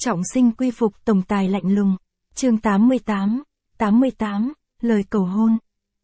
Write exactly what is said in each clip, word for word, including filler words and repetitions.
Trọng sinh quy phục tổng tài lạnh lùng. Chương tám mươi tám, tám mươi tám, lời cầu hôn.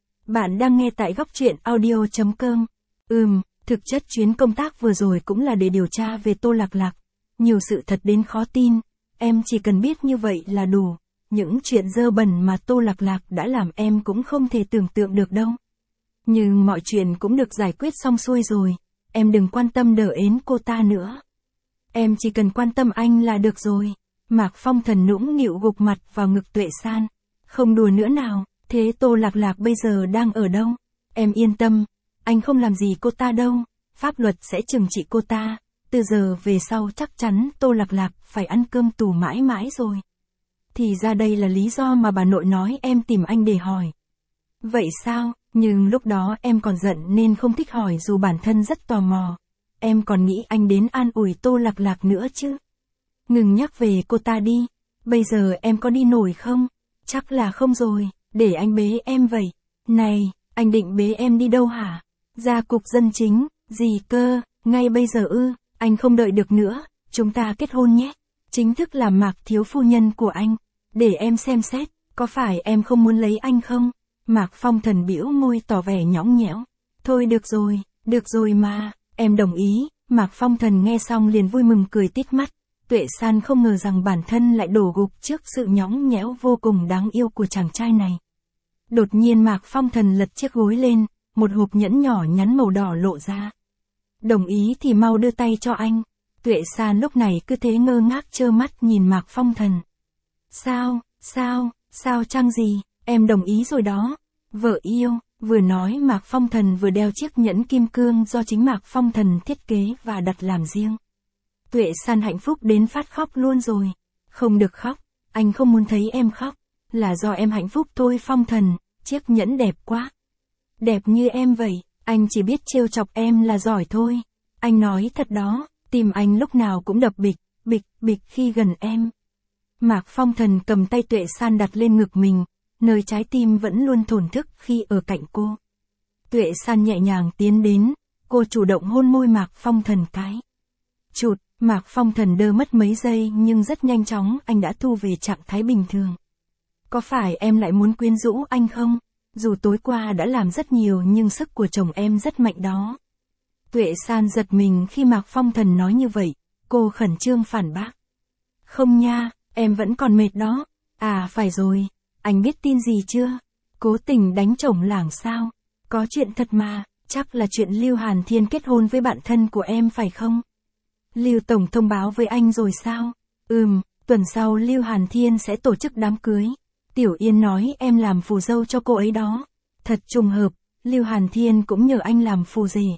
Bạn đang nghe tại góc truyện audio chấm com. Ừm, thực chất chuyến công tác vừa rồi cũng là để điều tra về Tô Lạc Lạc. Nhiều sự thật đến khó tin, em chỉ cần biết như vậy là đủ. Những chuyện dơ bẩn mà Tô Lạc Lạc đã làm em cũng không thể tưởng tượng được đâu. Nhưng mọi chuyện cũng được giải quyết xong xuôi rồi, em đừng quan tâm đờ ến cô ta nữa. Em chỉ cần quan tâm anh là được rồi. Mạc Phong Thần nũng nịu gục mặt vào ngực Tuệ San. Không đùa nữa nào, thế Tô Lạc Lạc bây giờ đang ở đâu? Em yên tâm, anh không làm gì cô ta đâu, pháp luật sẽ trừng trị cô ta. Từ giờ về sau chắc chắn Tô Lạc Lạc phải ăn cơm tù mãi mãi rồi. Thì ra đây là lý do mà bà nội nói em tìm anh để hỏi. Vậy sao, nhưng lúc đó em còn giận nên không thích hỏi dù bản thân rất tò mò. Em còn nghĩ anh đến an ủi Tô Lạc Lạc nữa chứ. Ngừng nhắc về cô ta đi, bây giờ em có đi nổi không? Chắc là không rồi, để anh bế em vậy. Này, anh định bế em đi đâu hả? Ra cục dân chính, gì cơ, ngay bây giờ ư, anh không đợi được nữa, chúng ta kết hôn nhé. Chính thức làm Mạc thiếu phu nhân của anh, để em xem xét, có phải em không muốn lấy anh không? Mạc Phong Thần bĩu môi tỏ vẻ nhõng nhẽo. Thôi được rồi, được rồi mà, em đồng ý. Mạc Phong Thần nghe xong liền vui mừng cười tít mắt. Tuệ San không ngờ rằng bản thân lại đổ gục trước sự nhõng nhẽo vô cùng đáng yêu của chàng trai này. Đột nhiên Mạc Phong Thần lật chiếc gối lên, một hộp nhẫn nhỏ nhắn màu đỏ lộ ra. Đồng ý thì mau đưa tay cho anh. Tuệ San lúc này cứ thế ngơ ngác trơ mắt nhìn Mạc Phong Thần. Sao, sao, sao chăng gì, em đồng ý rồi đó. Vợ yêu, vừa nói Mạc Phong Thần vừa đeo chiếc nhẫn kim cương do chính Mạc Phong Thần thiết kế và đặt làm riêng. Tuệ San hạnh phúc đến phát khóc luôn rồi. Không được khóc, anh không muốn thấy em khóc. Là do em hạnh phúc thôi Phong Thần, chiếc nhẫn đẹp quá. Đẹp như em vậy, anh chỉ biết trêu chọc em là giỏi thôi. Anh nói thật đó, tim anh lúc nào cũng đập bịch, bịch, bịch khi gần em. Mạc Phong Thần cầm tay Tuệ San đặt lên ngực mình, nơi trái tim vẫn luôn thổn thức khi ở cạnh cô. Tuệ San nhẹ nhàng tiến đến, cô chủ động hôn môi Mạc Phong Thần cái. Chụt, Mạc Phong Thần đơ mất mấy giây nhưng rất nhanh chóng anh đã thu về trạng thái bình thường. Có phải em lại muốn quyến rũ anh không? Dù tối qua đã làm rất nhiều nhưng sức của chồng em rất mạnh đó. Tuệ San giật mình khi Mạc Phong Thần nói như vậy, cô khẩn trương phản bác. Không nha, em vẫn còn mệt đó. À phải rồi, anh biết tin gì chưa? Cố tình đánh chổng lảng sao? Có chuyện thật mà, chắc là chuyện Lưu Hàn Thiên kết hôn với bạn thân của em phải không? Lưu Tổng thông báo với anh rồi sao? Ừm, tuần sau Lưu Hàn Thiên sẽ tổ chức đám cưới. Tiểu Yên nói em làm phù dâu cho cô ấy đó. Thật trùng hợp, Lưu Hàn Thiên cũng nhờ anh làm phù rể.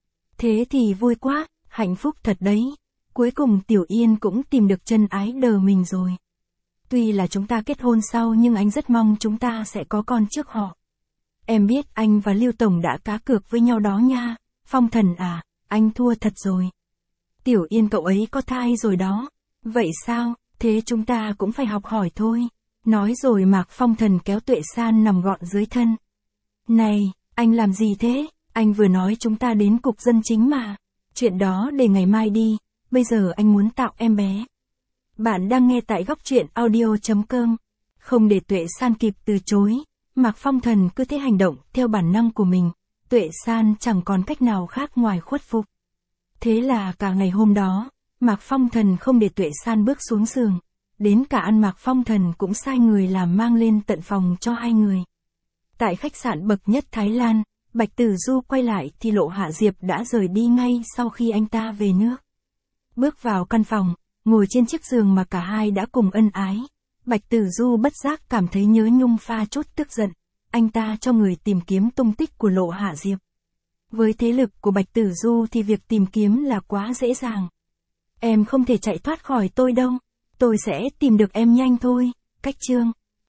Thế thì vui quá, hạnh phúc thật đấy. Cuối cùng Tiểu Yên cũng tìm được chân ái đờ mình rồi. Tuy là chúng ta kết hôn sau nhưng anh rất mong chúng ta sẽ có con trước họ. Em biết anh và Lưu Tổng đã cá cược với nhau đó nha. Phong Thần à, anh thua thật rồi. Tiểu Yên cậu ấy có thai rồi đó. Vậy sao, thế chúng ta cũng phải học hỏi thôi. Nói rồi Mạc Phong Thần kéo Tuệ San nằm gọn dưới thân. Này, anh làm gì thế? Anh vừa nói chúng ta đến cục dân chính mà. Chuyện đó để ngày mai đi, bây giờ anh muốn tạo em bé. Bạn đang nghe tại góc truyện audio chấm com. Không để Tuệ San kịp từ chối, Mạc Phong Thần cứ thế hành động theo bản năng của mình. Tuệ San chẳng còn cách nào khác ngoài khuất phục. Thế là cả ngày hôm đó, Mạc Phong Thần không để Tuệ San bước xuống giường. Đến cả ăn Mạc Phong Thần cũng sai người làm mang lên tận phòng cho hai người. Tại khách sạn bậc nhất Thái Lan, Bạch Tử Du quay lại thì Lộ Hạ Diệp đã rời đi ngay sau khi anh ta về nước. Bước vào căn phòng, ngồi trên chiếc giường mà cả hai đã cùng ân ái. Bạch Tử Du bất giác cảm thấy nhớ nhung pha chút tức giận. Anh ta cho người tìm kiếm tung tích của Lộ Hạ Diệp. Với thế lực của Bạch Tử Du thì việc tìm kiếm là quá dễ dàng. Em không thể chạy thoát khỏi tôi đâu. Tôi sẽ tìm được em nhanh thôi. Cách chương